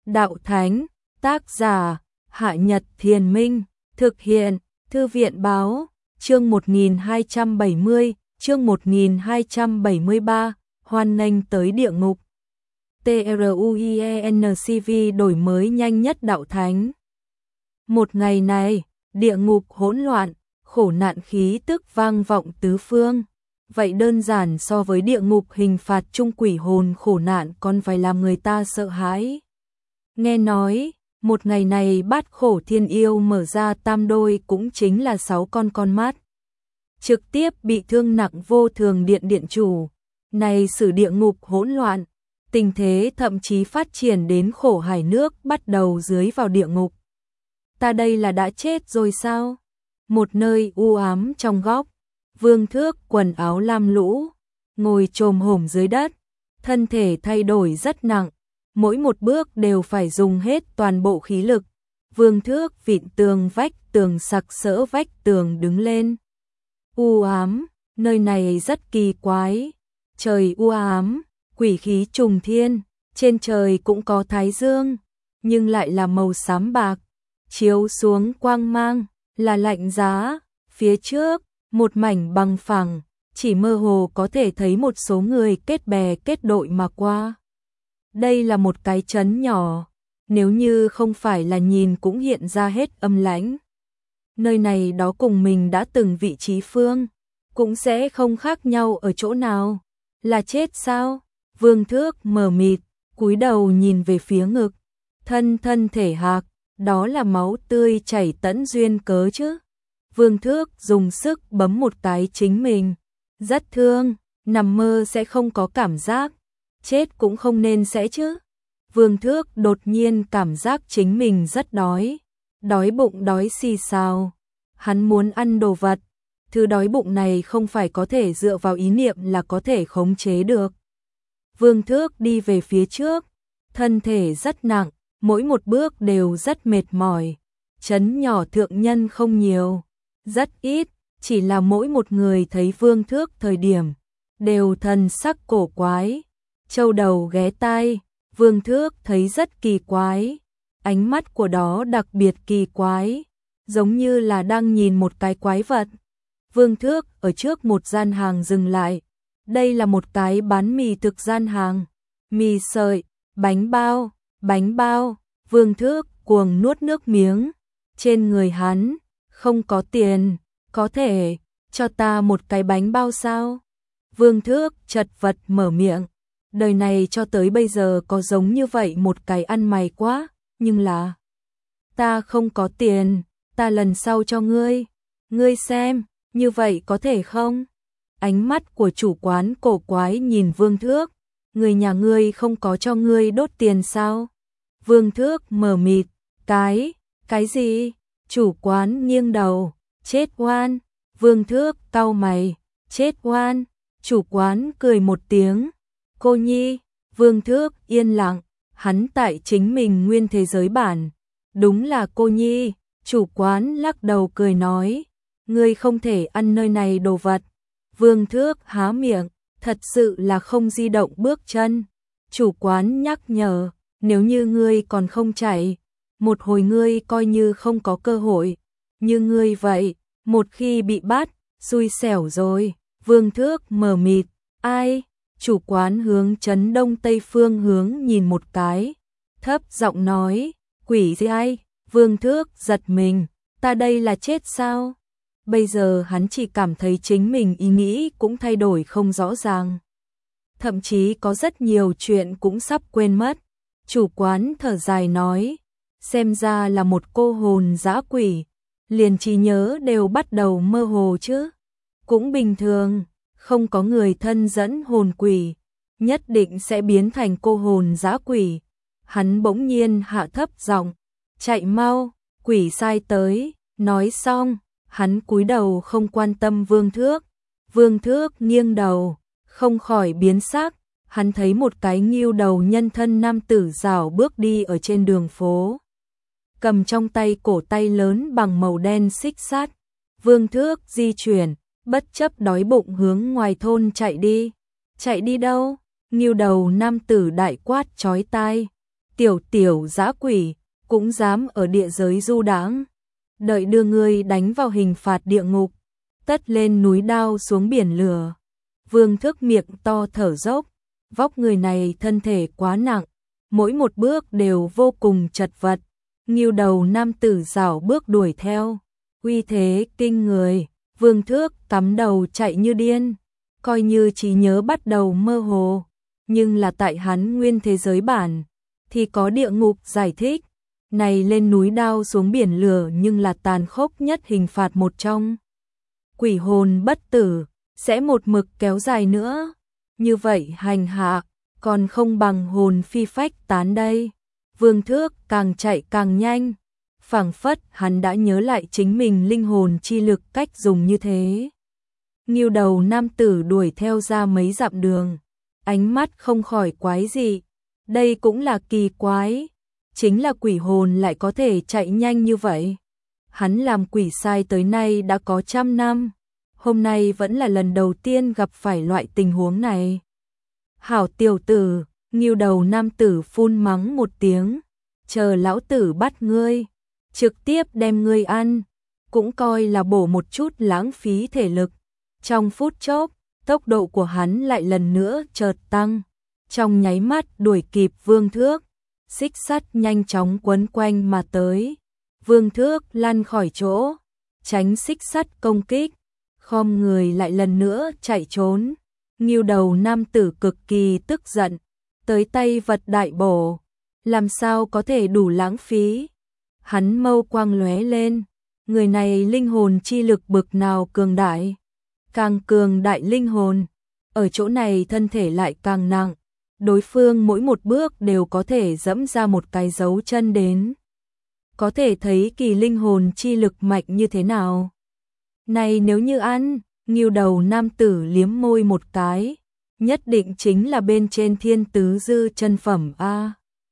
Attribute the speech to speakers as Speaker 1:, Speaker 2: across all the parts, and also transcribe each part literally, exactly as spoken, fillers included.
Speaker 1: Đạo Thánh, tác giả, Hạ Nhật Thiền Minh, thực hiện, Thư viện Báo, chương một nghìn hai trăm bảy mươi, chương một nghìn hai trăm bảy mươi ba, hoan nghênh tới địa ngục. TRUIENCV đổi mới nhanh nhất Đạo Thánh. Một ngày này, địa ngục hỗn loạn, khổ nạn khí tức vang vọng tứ phương. Vậy đơn giản so với địa ngục hình phạt chung quỷ hồn khổ nạn còn phải làm người ta sợ hãi. Nghe nói, một ngày này bát khổ thiên yêu mở ra tam đôi cũng chính là sáu con con mắt. Trực tiếp bị thương nặng vô thường điện điện chủ. Này sử địa ngục hỗn loạn, tình thế thậm chí phát triển đến khổ hải nước bắt đầu dưới vào địa ngục. Ta đây là đã chết rồi sao? Một nơi u ám trong góc, Vương Thước quần áo lam lũ, ngồi chồm hổm dưới đất, thân thể thay đổi rất nặng, mỗi một bước đều phải dùng hết toàn bộ khí lực. Vương Thước vịn tường vách tường sặc sỡ vách tường đứng lên. U ám, nơi này rất kỳ quái, trời u ám, quỷ khí trùng thiên, trên trời cũng có thái dương, nhưng lại là màu xám bạc, chiếu xuống quang mang, là lạnh giá. Phía trước, một mảnh bằng phẳng, chỉ mơ hồ có thể thấy một số người kết bè kết đội mà qua. Đây là một cái trấn nhỏ, nếu như không phải là nhìn cũng hiện ra hết âm lãnh. Nơi này đó cùng mình đã từng vị trí phương, cũng sẽ không khác nhau ở chỗ nào. Là chết sao? Vương Thước mờ mịt, cúi đầu nhìn về phía ngực, thân thân thể hạc, đó là máu tươi chảy tẫn duyên cớ chứ. Vương Thước dùng sức bấm một cái chính mình, rất thương, nằm mơ sẽ không có cảm giác, chết cũng không nên sẽ chứ. Vương Thước đột nhiên cảm giác chính mình rất đói, đói bụng đói xì xào, hắn muốn ăn đồ vật, thứ đói bụng này không phải có thể dựa vào ý niệm là có thể khống chế được. Vương Thước đi về phía trước, thân thể rất nặng, mỗi một bước đều rất mệt mỏi, trấn nhỏ thượng nhân không nhiều, rất ít, chỉ là mỗi một người thấy Vương Thước thời điểm, đều thần sắc cổ quái, châu đầu ghé tai. Vương Thước thấy rất kỳ quái, ánh mắt của đó đặc biệt kỳ quái, giống như là đang nhìn một cái quái vật. Vương Thước ở trước một gian hàng dừng lại, đây là một cái bán mì thực gian hàng, mì sợi, bánh bao, bánh bao. Vương Thước cuồng nuốt nước miếng, trên người hắn không có tiền, có thể cho ta một cái bánh bao sao? Vương Thước chật vật mở miệng, đời này cho tới bây giờ có giống như vậy một cái ăn mày quá, nhưng là ta không có tiền, ta lần sau cho ngươi, ngươi xem, như vậy có thể không? Ánh mắt của chủ quán cổ quái nhìn Vương Thước, người nhà ngươi không có cho ngươi đốt tiền sao? Vương Thước mờ mịt, cái, cái gì? Chủ quán nghiêng đầu, chết oan. Vương Thước cau mày, chết oan. Chủ quán cười một tiếng, cô nhi. Vương Thước yên lặng, hắn tại chính mình nguyên thế giới bản, đúng là cô nhi. Chủ quán lắc đầu cười nói, ngươi không thể ăn nơi này đồ vật. Vương Thước há miệng, thật sự là không di động bước chân. Chủ quán nhắc nhở, nếu như ngươi còn không chạy, một hồi ngươi coi như không có cơ hội. Như ngươi vậy, một khi bị bắt, xui xẻo rồi. Vương Thước mờ mịt, ai? Chủ quán hướng trấn đông tây phương hướng nhìn một cái, thấp giọng nói, quỷ gì ai? Vương Thước giật mình, ta đây là chết sao? Bây giờ hắn chỉ cảm thấy chính mình ý nghĩ cũng thay đổi không rõ ràng. Thậm chí có rất nhiều chuyện cũng sắp quên mất. Chủ quán thở dài nói, xem ra là một cô hồn dã quỷ, liền trí nhớ đều bắt đầu mơ hồ chứ. Cũng bình thường, không có người thân dẫn hồn quỷ, nhất định sẽ biến thành cô hồn dã quỷ. Hắn bỗng nhiên hạ thấp giọng, chạy mau, quỷ sai tới. Nói xong, hắn cúi đầu không quan tâm Vương Thước. Vương Thước nghiêng đầu, không khỏi biến sắc. Hắn thấy một cái nghêu đầu nhân thân nam tử rảo bước đi ở trên đường phố, cầm trong tay cổ tay lớn bằng màu đen xích sắt. Vương Thước di chuyển, bất chấp đói bụng hướng ngoài thôn chạy đi. Chạy đi đâu? Nghêu đầu nam tử đại quát chói tai. tiểu tiểu dã quỷ, cũng dám ở địa giới du đãng. Đợi đưa ngươi đánh vào hình phạt địa ngục, tất lên núi đao xuống biển lửa. Vương Thước miệng to thở dốc, vóc người này thân thể quá nặng, mỗi một bước đều vô cùng chật vật. Ngưu đầu nam tử rảo bước đuổi theo, uy thế kinh người. Vương Thước cắm đầu chạy như điên, coi như trí nhớ bắt đầu mơ hồ, nhưng là tại hắn nguyên thế giới bản thì có địa ngục giải thích. Này lên núi đao xuống biển lửa nhưng là tàn khốc nhất hình phạt một trong. Quỷ hồn bất tử sẽ một mực kéo dài nữa, như vậy hành hạ còn không bằng hồn phi phách tán đây. Vương Thước càng chạy càng nhanh, phảng phất hắn đã nhớ lại chính mình linh hồn chi lực cách dùng như thế. Ngưu đầu nam tử đuổi theo ra mấy dặm đường, ánh mắt không khỏi quái dị. Đây cũng là kỳ quái, chính là quỷ hồn lại có thể chạy nhanh như vậy. Hắn làm quỷ sai tới nay đã có trăm năm, hôm nay vẫn là lần đầu tiên gặp phải loại tình huống này. Hảo tiểu tử, Ngưu đầu nam tử phun mắng một tiếng, chờ lão tử bắt ngươi, trực tiếp đem ngươi ăn, cũng coi là bổ một chút lãng phí thể lực. Trong phút chốc, tốc độ của hắn lại lần nữa chợt tăng, trong nháy mắt đuổi kịp Vương Thước, xích sắt nhanh chóng quấn quanh mà tới. Vương Thước lăn khỏi chỗ, tránh xích sắt công kích, khom người lại lần nữa chạy trốn. Ngưu đầu nam tử cực kỳ tức giận, tới tay vật đại bổ, làm sao có thể đủ lãng phí. Hắn mâu quang lóe lên, người này linh hồn chi lực bực nào cường đại, càng cường đại linh hồn, ở chỗ này thân thể lại càng nặng, đối phương mỗi một bước đều có thể dẫm ra một cái dấu chân đến. Có thể thấy kỳ linh hồn chi lực mạnh như thế nào. Này nếu như ăn, Ngưu đầu nam tử liếm môi một cái, nhất định chính là bên trên thiên tứ dư chân phẩm a.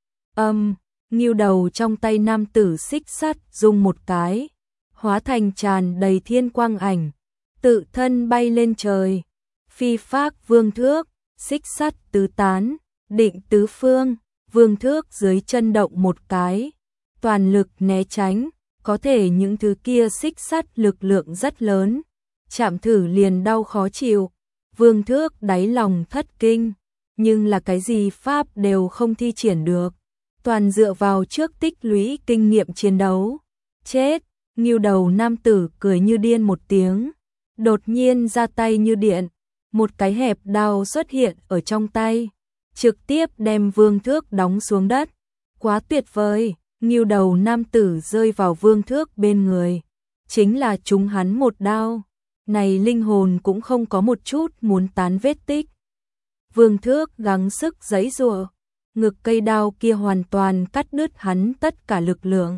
Speaker 1: Âm, Ngưu đầu trong tay nam tử xích sắt dùng một cái, hóa thành tràn đầy thiên quang ảnh, tự thân bay lên trời. Phi phác Vương Thước, xích sắt tứ tán, định tứ phương. Vương Thước dưới chân động một cái, toàn lực né tránh, có thể những thứ kia xích sắt lực lượng rất lớn, chạm thử liền đau khó chịu. Vương Thước đáy lòng thất kinh, nhưng là cái gì pháp đều không thi triển được, toàn dựa vào trước tích lũy kinh nghiệm chiến đấu. Chết, Ngưu đầu nam tử cười như điên một tiếng, đột nhiên ra tay như điện, một cái hẹp đao xuất hiện ở trong tay, trực tiếp đem Vương Thước đóng xuống đất. Quá tuyệt vời, Ngưu đầu nam tử rơi vào Vương Thước bên người, chính là trúng hắn một đao, này linh hồn cũng không có một chút muốn tán vết tích. Vương Thước gắng sức giãy giụa, ngực cây đao kia hoàn toàn cắt đứt hắn tất cả lực lượng.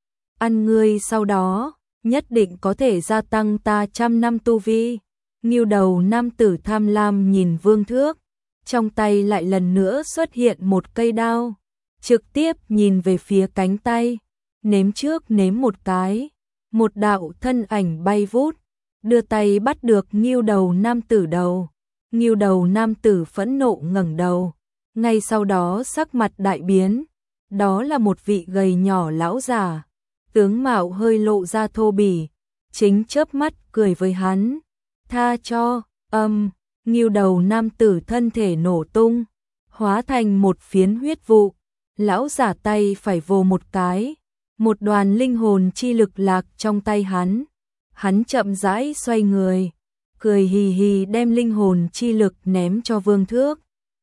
Speaker 1: Ăn ngươi sau đó, nhất định có thể gia tăng ta trăm năm tu vi. Ngưu đầu nam tử tham lam nhìn Vương Thước, trong tay lại lần nữa xuất hiện một cây đao, trực tiếp nhìn về phía cánh tay, nếm trước nếm một cái, một đạo thân ảnh bay vút, đưa tay bắt được Ngưu đầu nam tử đầu. Ngưu đầu nam tử phẫn nộ ngẩng đầu, ngay sau đó sắc mặt đại biến, đó là một vị gầy nhỏ lão già, tướng mạo hơi lộ ra thô bỉ, chính chớp mắt cười với hắn. Tha cho, âm, Ngưu đầu nam tử thân thể nổ tung, hóa thành một phiến huyết vụ, lão giả tay phải vồ một cái, một đoàn linh hồn chi lực lạc trong tay hắn. Hắn chậm rãi xoay người, cười hì hì đem linh hồn chi lực ném cho Vương Thước.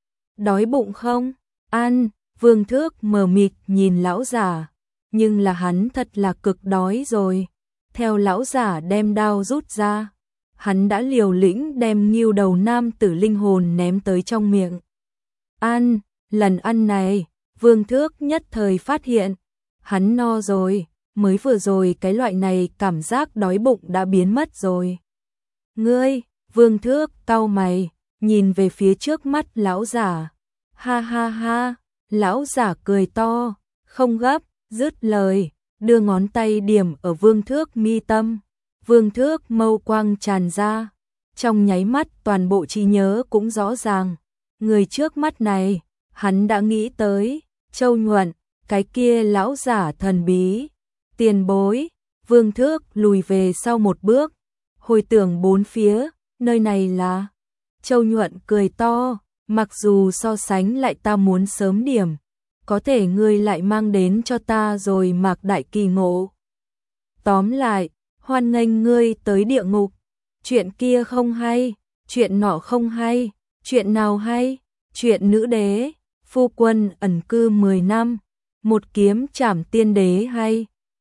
Speaker 1: Đói bụng không? Ăn. Vương Thước mờ mịt nhìn lão giả, nhưng là hắn thật là cực đói rồi. Theo lão giả đem đao rút ra, hắn đã liều lĩnh đem Ngưu đầu nam tử linh hồn ném tới trong miệng. Ăn, lần ăn này, Vương Thước nhất thời phát hiện, hắn no rồi, mới vừa rồi cái loại này cảm giác đói bụng đã biến mất rồi. Ngươi, Vương Thước cau mày, nhìn về phía trước mắt lão giả. Ha ha ha, lão giả cười to, không gấp, dứt lời, đưa ngón tay điểm ở Vương Thước mi tâm. Vương Thước mâu quang tràn ra, trong nháy mắt toàn bộ trí nhớ cũng rõ ràng. Người trước mắt này, hắn đã nghĩ tới, Châu Nhuận, cái kia lão giả thần bí. Tiền bối, Vương Thước lùi về sau một bước, hồi tưởng bốn phía, nơi này là... Châu Nhuận cười to, mặc dù so sánh lại ta muốn sớm điểm, có thể ngươi lại mang đến cho ta rồi Mạc Đại kỳ ngộ. Tóm lại, hoan nghênh ngươi tới địa ngục. Chuyện kia không hay, chuyện nọ không hay, chuyện nào hay? Chuyện nữ đế, phu quân ẩn cư mười năm, một kiếm trảm tiên đế hay?